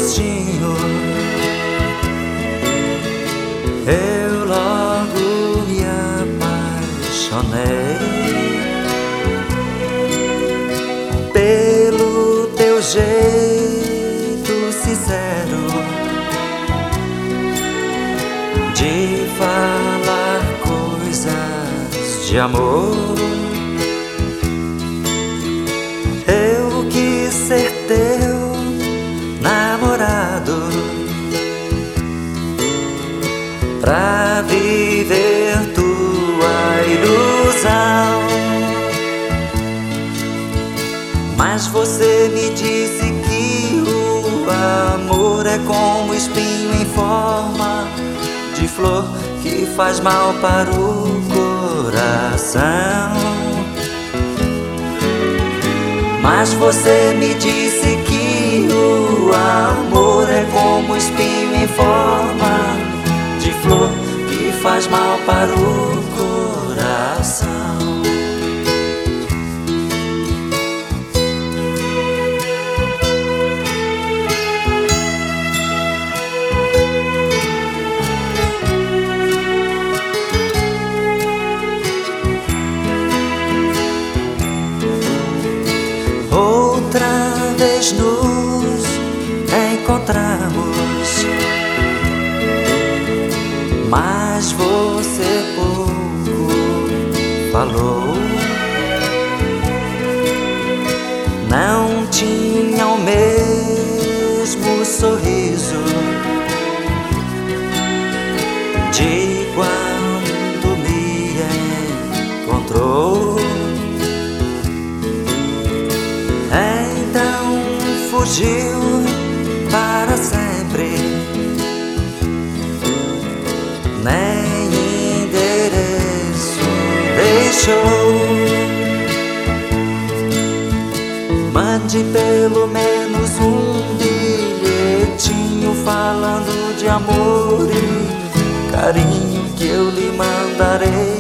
rostinho, eu logo me apaixonei pelo teu jeito sincero de falar coisas de amor. Eu quis ser teu namorado pra viver tua ilusão, mas você me disse que o amor é como espinho em forma de flor que faz mal para o coração. Mas você me disse que o amor é como espinho em forma de flor que faz mal para o coração. Outra vez nos encontramos, mas você pouco falou. Não tinha o mesmo sorriso de quando me encontrou. Então fugiu para sempre, nem endereço deixou. Mande pelo menos um bilhetinho falando de amor e carinho que eu lhe mandarei.